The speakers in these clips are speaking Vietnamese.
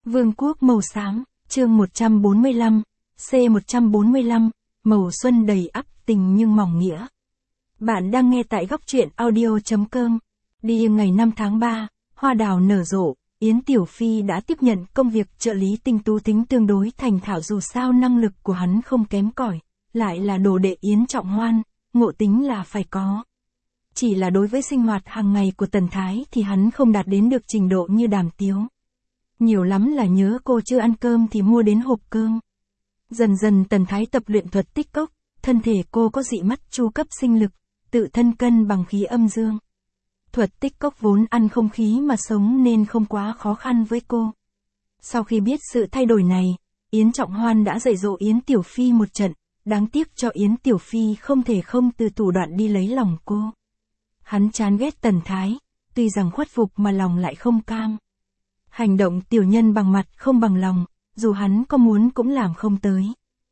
Vương quốc màu xám, chương 145, C145, màu xuân đầy ắp tình nhưng mỏng nghĩa. Bạn đang nghe tại góc truyện audio.com. Đi ngày 5 tháng 3, hoa đào nở rộ, Yến Tiểu Phi đã tiếp nhận công việc trợ lý tinh tú tính tương đối thành thạo dù sao năng lực của hắn không kém cỏi, lại là đồ đệ Yến Trọng Hoan, ngộ tính là phải có. Chỉ là đối với sinh hoạt hàng ngày của Tần Thái thì hắn không đạt đến được trình độ như Đàm Tiếu. Nhiều lắm là nhớ cô chưa ăn cơm thì mua đến hộp cơm. Dần dần Tần Thái tập luyện thuật tích cốc, thân thể cô có dị mắt chu cấp sinh lực, tự thân cân bằng khí âm dương. Thuật tích cốc vốn ăn không khí mà sống nên không quá khó khăn với cô. Sau khi biết sự thay đổi này, Yến Trọng Hoan đã dạy dỗ Yến Tiểu Phi một trận, đáng tiếc cho Yến Tiểu Phi không thể không từ thủ đoạn đi lấy lòng cô. Hắn chán ghét Tần Thái, tuy rằng khuất phục mà lòng lại không cam. Hành động tiểu nhân bằng mặt không bằng lòng, dù hắn có muốn cũng làm không tới.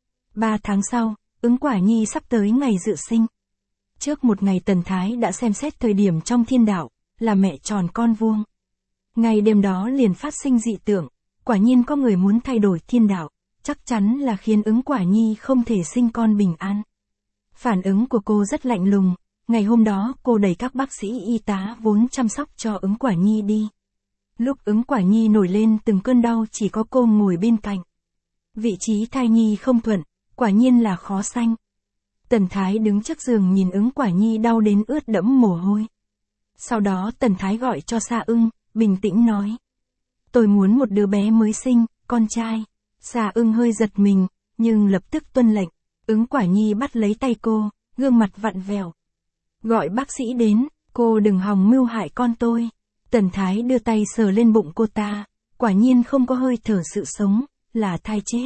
3 tháng sau, Ứng Quả Nhi sắp tới ngày dự sinh. Trước một ngày Tần Thái đã xem xét thời điểm trong thiên đạo, là mẹ tròn con vuông. Ngày đêm đó liền phát sinh dị tượng, quả nhiên có người muốn thay đổi thiên đạo, chắc chắn là khiến Ứng Quả Nhi không thể sinh con bình an. Phản ứng của cô rất lạnh lùng, ngày hôm đó cô đẩy các bác sĩ y tá vốn chăm sóc cho Ứng Quả Nhi đi. Lúc Ứng Quả Nhi nổi lên từng cơn đau chỉ có cô ngồi bên cạnh. Vị trí thai nhi không thuận, quả nhiên là khó sanh. Tần Thái đứng trước giường nhìn Ứng Quả Nhi đau đến ướt đẫm mồ hôi. Sau đó Tần Thái gọi cho Sa Ưng, bình tĩnh nói. Tôi muốn một đứa bé mới sinh, con trai. Sa Ưng hơi giật mình, nhưng lập tức tuân lệnh. Ứng Quả Nhi bắt lấy tay cô, gương mặt vặn vẹo. Gọi bác sĩ đến, cô đừng hòng mưu hại con tôi. Tần Thái đưa tay sờ lên bụng cô ta, quả nhiên không có hơi thở sự sống, là thai chết.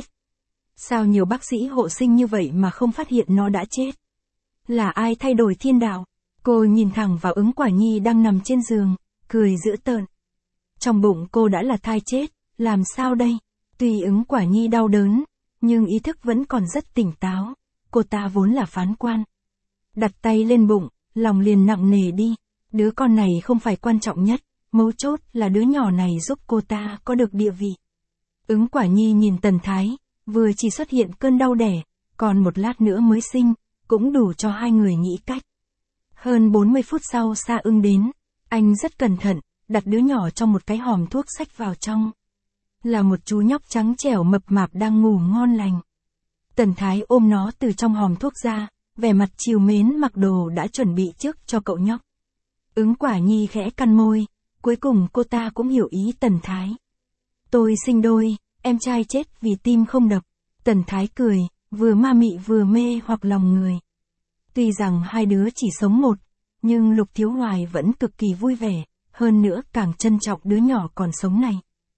Sao nhiều bác sĩ hộ sinh như vậy mà không phát hiện nó đã chết? Là ai thay đổi thiên đạo? Cô nhìn thẳng vào Ứng Quả Nhi đang nằm trên giường, cười dữ tợn. Trong bụng cô đã là thai chết, làm sao đây? Tuy Ứng Quả Nhi đau đớn, nhưng ý thức vẫn còn rất tỉnh táo, cô ta vốn là phán quan. Đặt tay lên bụng, lòng liền nặng nề đi, đứa con này không phải quan trọng nhất, mấu chốt là đứa nhỏ này giúp cô ta có được địa vị. Ứng Quả Nhi nhìn Tần Thái, vừa chỉ xuất hiện cơn đau đẻ, còn một lát nữa mới sinh, cũng đủ cho hai người nghĩ cách. Hơn 40 phút sau Sa Ưng đến, anh rất cẩn thận, đặt đứa nhỏ trong một cái hòm thuốc xách vào trong. Là một chú nhóc trắng trẻo mập mạp đang ngủ ngon lành. Tần Thái ôm nó từ trong hòm thuốc ra, vẻ mặt trìu mến mặc đồ đã chuẩn bị trước cho cậu nhóc. Ứng Quả Nhi khẽ cắn môi, cuối cùng cô ta cũng hiểu ý Tần Thái. Tôi sinh đôi, em trai chết vì tim không đập. Tần Thái cười, vừa ma mị vừa mê hoặc lòng người. Tuy rằng hai đứa chỉ sống một, nhưng Lục Thiếu Hoài vẫn cực kỳ vui vẻ, hơn nữa càng trân trọng đứa nhỏ còn sống này.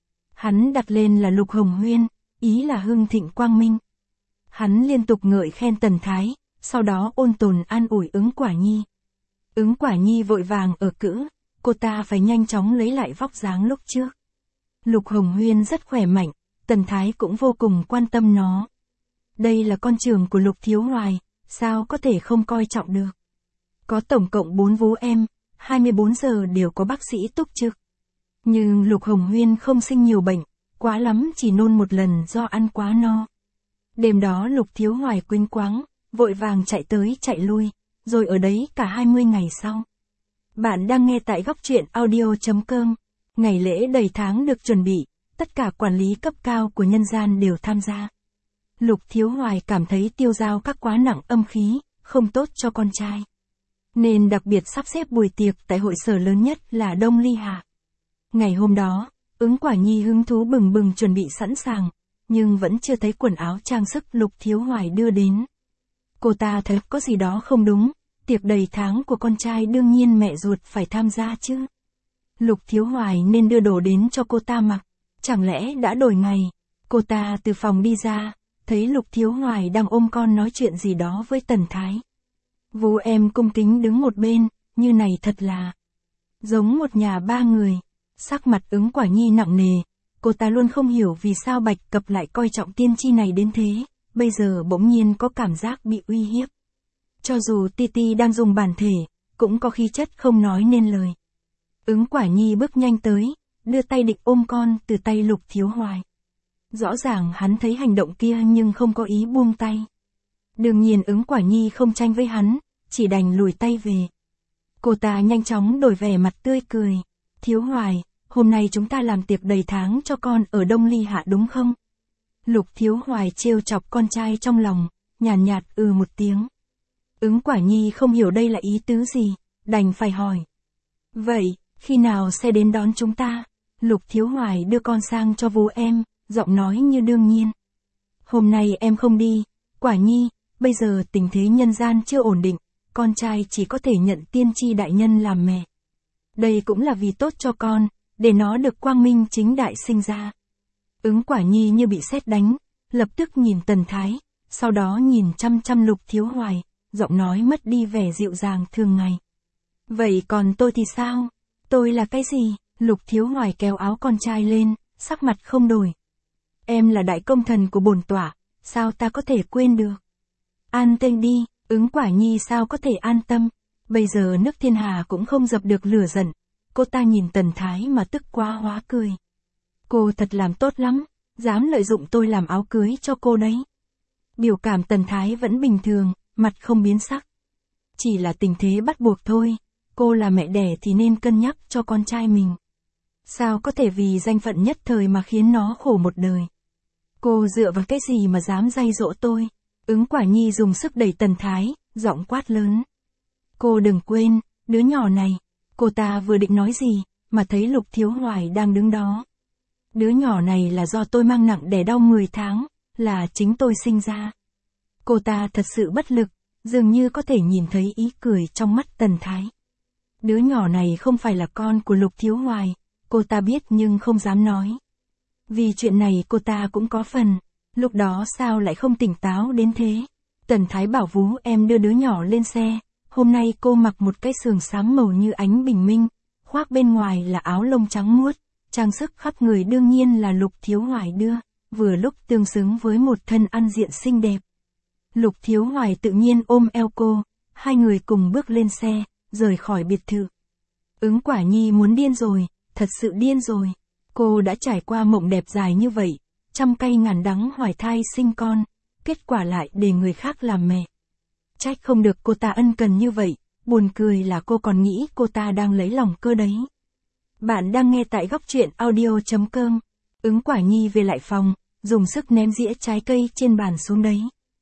Hắn đặt lên là Lục Hồng Huyên, ý là hưng thịnh quang minh. Hắn liên tục ngợi khen Tần Thái, sau đó ôn tồn an ủi Ứng Quả Nhi. Ứng Quả Nhi vội vàng ở cữ, cô ta phải nhanh chóng lấy lại vóc dáng lúc trước. Lục Hồng Huyên rất khỏe mạnh, Tần Thái cũng vô cùng quan tâm nó. Đây là con trưởng của Lục Thiếu Hoài, sao có thể không coi trọng được. Có tổng cộng 4 vú em, 24 giờ đều có bác sĩ túc trực. Nhưng Lục Hồng Huyên không sinh nhiều bệnh, quá lắm chỉ nôn một lần do ăn quá no. Đêm đó Lục Thiếu Hoài quýnh quáng, vội vàng chạy tới chạy lui, rồi ở đấy cả 20 ngày sau. Bạn đang nghe tại góc truyện audio.com. Ngày lễ đầy tháng được chuẩn bị, tất cả quản lý cấp cao của nhân gian đều tham gia. Lục Thiếu Hoài cảm thấy tiêu dao các quá nặng âm khí, không tốt cho con trai. Nên đặc biệt sắp xếp buổi tiệc tại hội sở lớn nhất là Đông Ly Hà. Ngày hôm đó, Ứng Quả Nhi hứng thú bừng bừng chuẩn bị sẵn sàng, nhưng vẫn chưa thấy quần áo trang sức Lục Thiếu Hoài đưa đến. Cô ta thấy có gì đó không đúng, tiệc đầy tháng của con trai đương nhiên mẹ ruột phải tham gia chứ. Lục Thiếu Hoài nên đưa đồ đến cho cô ta mặc, chẳng lẽ đã đổi ngày. Cô ta từ phòng đi ra, thấy Lục Thiếu Hoài đang ôm con nói chuyện gì đó với Tần Thái. Vú em cung kính đứng một bên, như này thật là giống một nhà ba người. Sắc mặt Ứng Quả Nhi nặng nề, cô ta luôn không hiểu vì sao Bạch Cập lại coi trọng tiên tri này đến thế, bây giờ bỗng nhiên có cảm giác bị uy hiếp. Cho dù Titi đang dùng bản thể, cũng có khí chất không nói nên lời. Ứng Quả Nhi bước nhanh tới, đưa tay định ôm con từ tay Lục Thiếu Hoài. Rõ ràng hắn thấy hành động kia nhưng không có ý buông tay. Đương nhiên Ứng Quả Nhi không tranh với hắn, chỉ đành lùi tay về. Cô ta nhanh chóng đổi vẻ mặt tươi cười. Thiếu Hoài, hôm nay chúng ta làm tiệc đầy tháng cho con ở Đông Ly Hạ đúng không? Lục Thiếu Hoài trêu chọc con trai trong lòng, nhàn nhạt một tiếng. Ứng Quả Nhi không hiểu đây là ý tứ gì, đành phải hỏi. Vậy, khi nào sẽ đến đón chúng ta? Lục Thiếu Hoài đưa con sang cho bố em, giọng nói như đương nhiên. Hôm nay em không đi, Quả Nhi, bây giờ tình thế nhân gian chưa ổn định, con trai chỉ có thể nhận tiên tri đại nhân làm mẹ. Đây cũng là vì tốt cho con, để nó được quang minh chính đại sinh ra. Ứng Quả Nhi như bị sét đánh, lập tức nhìn Tần Thái, sau đó nhìn chăm chăm Lục Thiếu Hoài, giọng nói mất đi vẻ dịu dàng thường ngày. Vậy còn tôi thì sao? Tôi là cái gì? Lục Thiếu Hoài kéo áo con trai lên, sắc mặt không đổi. Em là đại công thần của bổn tọa, sao ta có thể quên được? An tâm đi, Ứng Quả Nhi sao có thể an tâm? Bây giờ nước thiên hà cũng không dập được lửa giận. Cô ta nhìn Tần Thái mà tức quá hóa cười. Cô thật làm tốt lắm, dám lợi dụng tôi làm áo cưới cho cô đấy. Biểu cảm Tần Thái vẫn bình thường, mặt không biến sắc. Chỉ là tình thế bắt buộc thôi, cô là mẹ đẻ thì nên cân nhắc cho con trai mình. Sao có thể vì danh phận nhất thời mà khiến nó khổ một đời? Cô dựa vào cái gì mà dám dạy dỗ tôi? Ứng Quả Nhi dùng sức đẩy Tần Thái, giọng quát lớn. Cô đừng quên, đứa nhỏ này. Cô ta vừa định nói gì, mà thấy Lục Thiếu Hoài đang đứng đó. Đứa nhỏ này là do tôi mang nặng đẻ đau 10 tháng, là chính tôi sinh ra. Cô ta thật sự bất lực, dường như có thể nhìn thấy ý cười trong mắt Tần Thái. Đứa nhỏ này không phải là con của Lục Thiếu Hoài, cô ta biết nhưng không dám nói. Vì chuyện này cô ta cũng có phần, lúc đó sao lại không tỉnh táo đến thế. Tần Thái bảo vú em đưa đứa nhỏ lên xe, hôm nay cô mặc một cái sườn xám màu như ánh bình minh, khoác bên ngoài là áo lông trắng muốt, trang sức khắp người đương nhiên là Lục Thiếu Hoài đưa, vừa lúc tương xứng với một thân ăn diện xinh đẹp. Lục Thiếu Hoài tự nhiên ôm eo cô, hai người cùng bước lên xe, rời khỏi biệt thự. Ứng Quả Nhi muốn điên rồi, thật sự điên rồi. Cô đã trải qua mộng đẹp dài như vậy, trăm cay ngàn đắng hoài thai sinh con, kết quả lại để người khác làm mẹ. Trách không được cô ta ân cần như vậy, buồn cười là cô còn nghĩ cô ta đang lấy lòng cơ đấy. Bạn đang nghe tại góc truyện audio.com. Ứng Quả Nhi về lại phòng, dùng sức ném dĩa trái cây trên bàn xuống đấy.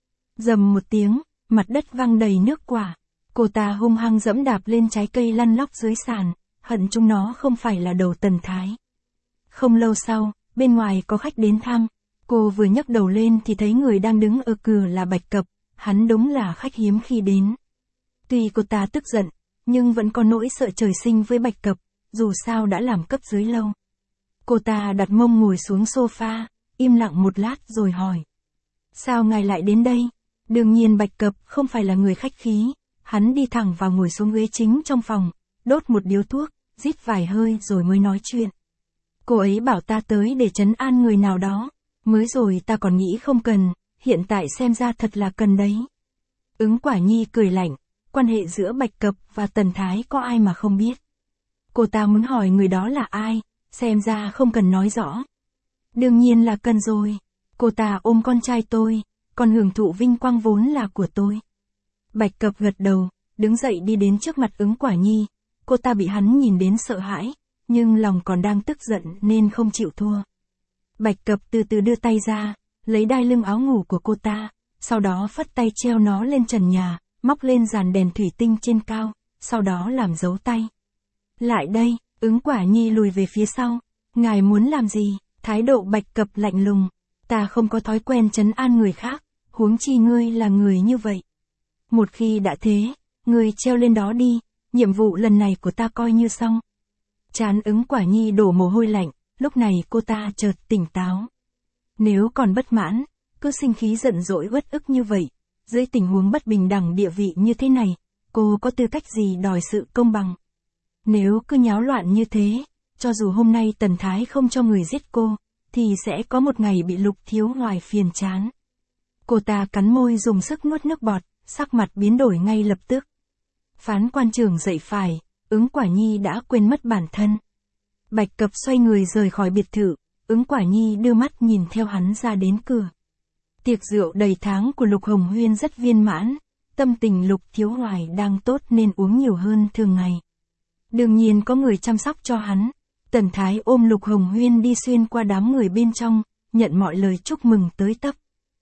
Dầm một tiếng, mặt đất văng đầy nước quả. Cô ta hung hăng dẫm đạp lên trái cây lăn lóc dưới sàn, hận chúng nó không phải là đầu Tần Thái. Không lâu sau, bên ngoài có khách đến thăm. Cô vừa nhấc đầu lên thì thấy người đang đứng ở cửa là Bạch Cập, hắn đúng là khách hiếm khi đến. Tuy cô ta tức giận, nhưng vẫn có nỗi sợ trời sinh với Bạch Cập, dù sao đã làm cấp dưới lâu. Cô ta đặt mông ngồi xuống sofa, im lặng một lát rồi hỏi. Sao ngài lại đến đây? Đương nhiên Bạch Cập không phải là người khách khí, hắn đi thẳng vào ngồi xuống ghế chính trong phòng, đốt một điếu thuốc, rít vài hơi rồi mới nói chuyện. Cô ấy bảo ta tới để trấn an người nào đó, mới rồi ta còn nghĩ không cần, hiện tại xem ra thật là cần đấy. Ứng Quả Nhi cười lạnh, quan hệ giữa Bạch Cập và Tần Thái có ai mà không biết. Cô ta muốn hỏi người đó là ai, xem ra không cần nói rõ. Đương nhiên là cần rồi, cô ta ôm con trai tôi, còn hưởng thụ vinh quang vốn là của tôi. Bạch Cập gật đầu, đứng dậy đi đến trước mặt Ứng Quả Nhi, cô ta bị hắn nhìn đến sợ hãi, nhưng lòng còn đang tức giận nên không chịu thua. Bạch Cập từ từ đưa tay ra, lấy đai lưng áo ngủ của cô ta, sau đó phất tay treo nó lên trần nhà, móc lên dàn đèn thủy tinh trên cao, sau đó làm dấu tay. Lại đây, Ứng Quả Nhi lùi về phía sau. Ngài muốn làm gì? Thái độ Bạch Cập lạnh lùng. Ta không có thói quen trấn an người khác, huống chi ngươi là người như vậy. Một khi đã thế, ngươi treo lên đó đi, nhiệm vụ lần này của ta coi như xong. Trán Ứng Quả Nhi đổ mồ hôi lạnh, lúc này cô ta chợt tỉnh táo. Nếu còn bất mãn, cứ sinh khí giận dỗi uất ức như vậy, dưới tình huống bất bình đẳng địa vị như thế này, cô có tư cách gì đòi sự công bằng? Nếu cứ nháo loạn như thế, cho dù hôm nay Tần Thái không cho người giết cô, thì sẽ có một ngày bị Lục Thiếu Hoài phiền chán. Cô ta cắn môi dùng sức nuốt nước bọt, sắc mặt biến đổi ngay lập tức. Phán quan trưởng dậy phải, Ứng Quả Nhi đã quên mất bản thân. Bạch Cập xoay người rời khỏi biệt thự, Ứng Quả Nhi đưa mắt nhìn theo hắn ra đến cửa. Tiệc rượu đầy tháng của Lục Hồng Huyên rất viên mãn, tâm tình Lục Thiếu Hoài đang tốt nên uống nhiều hơn thường ngày. Đương nhiên có người chăm sóc cho hắn. Tần Thái ôm Lục Hồng Huyên đi xuyên qua đám người bên trong, nhận mọi lời chúc mừng tới tấp.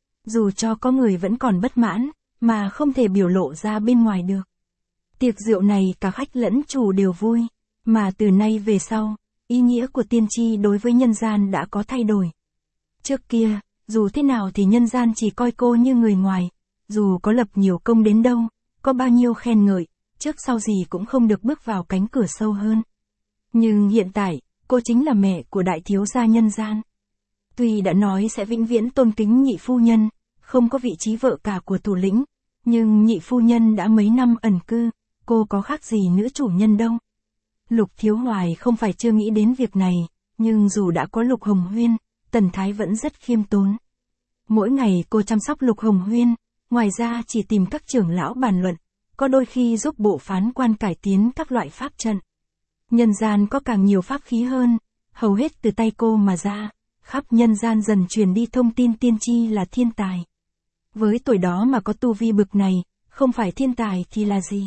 Dù cho có người vẫn còn bất mãn, mà không thể biểu lộ ra bên ngoài được. Tiệc rượu này cả khách lẫn chủ đều vui, mà từ nay về sau, ý nghĩa của tiên tri đối với nhân gian đã có thay đổi. Trước kia, dù thế nào thì nhân gian chỉ coi cô như người ngoài, dù có lập nhiều công đến đâu, có bao nhiêu khen ngợi, trước sau gì cũng không được bước vào cánh cửa sâu hơn. Nhưng hiện tại, cô chính là mẹ của đại thiếu gia nhân gian. Tuy đã nói sẽ vĩnh viễn tôn kính nhị phu nhân, không có vị trí vợ cả của thủ lĩnh, nhưng nhị phu nhân đã mấy năm ẩn cư, cô có khác gì nữ chủ nhân đâu. Lục Thiếu Hoài không phải chưa nghĩ đến việc này, nhưng dù đã có Lục Hồng Huyên, Tần Thái vẫn rất khiêm tốn. Mỗi ngày cô chăm sóc Lục Hồng Huyên, ngoài ra chỉ tìm các trưởng lão bàn luận, có đôi khi giúp bộ phán quan cải tiến các loại pháp trận. Nhân gian có càng nhiều pháp khí hơn, hầu hết từ tay cô mà ra, khắp nhân gian dần truyền đi thông tin tiên tri là thiên tài. Với tuổi đó mà có tu vi bực này, không phải thiên tài thì là gì?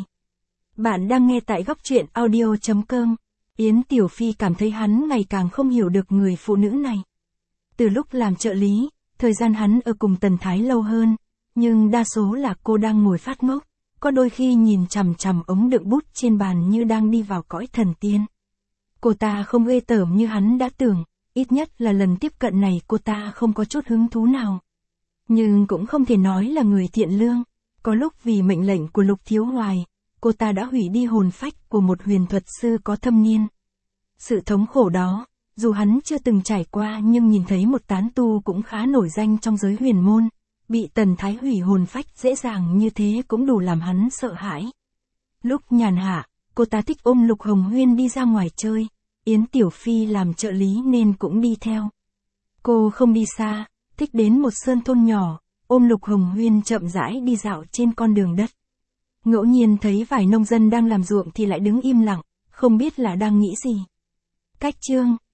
Bạn đang nghe tại góc truyện audio.com. Yến Tiểu Phi cảm thấy hắn ngày càng không hiểu được người phụ nữ này. Từ lúc làm trợ lý, thời gian hắn ở cùng Tần Thái lâu hơn, nhưng đa số là cô đang ngồi phát ngốc, có đôi khi nhìn chằm chằm ống đựng bút trên bàn như đang đi vào cõi thần tiên. Cô ta không ghê tởm như hắn đã tưởng, ít nhất là lần tiếp cận này cô ta không có chút hứng thú nào. Nhưng cũng không thể nói là người thiện lương, có lúc vì mệnh lệnh của Lục Thiếu Hoài, cô ta đã hủy đi hồn phách của một huyền thuật sư có thâm niên. Sự thống khổ đó, dù hắn chưa từng trải qua nhưng nhìn thấy một tán tu cũng khá nổi danh trong giới huyền môn, bị Tần Thái hủy hồn phách dễ dàng như thế cũng đủ làm hắn sợ hãi. Lúc nhàn hạ, cô ta thích ôm Lục Hồng Huyên đi ra ngoài chơi, Yến Tiểu Phi làm trợ lý nên cũng đi theo. Cô không đi xa, thích đến một sơn thôn nhỏ, ôm Lục Hồng Huyên chậm rãi đi dạo trên con đường đất. Ngẫu nhiên thấy vài nông dân đang làm ruộng thì lại đứng im lặng, không biết là đang nghĩ gì. Cách chương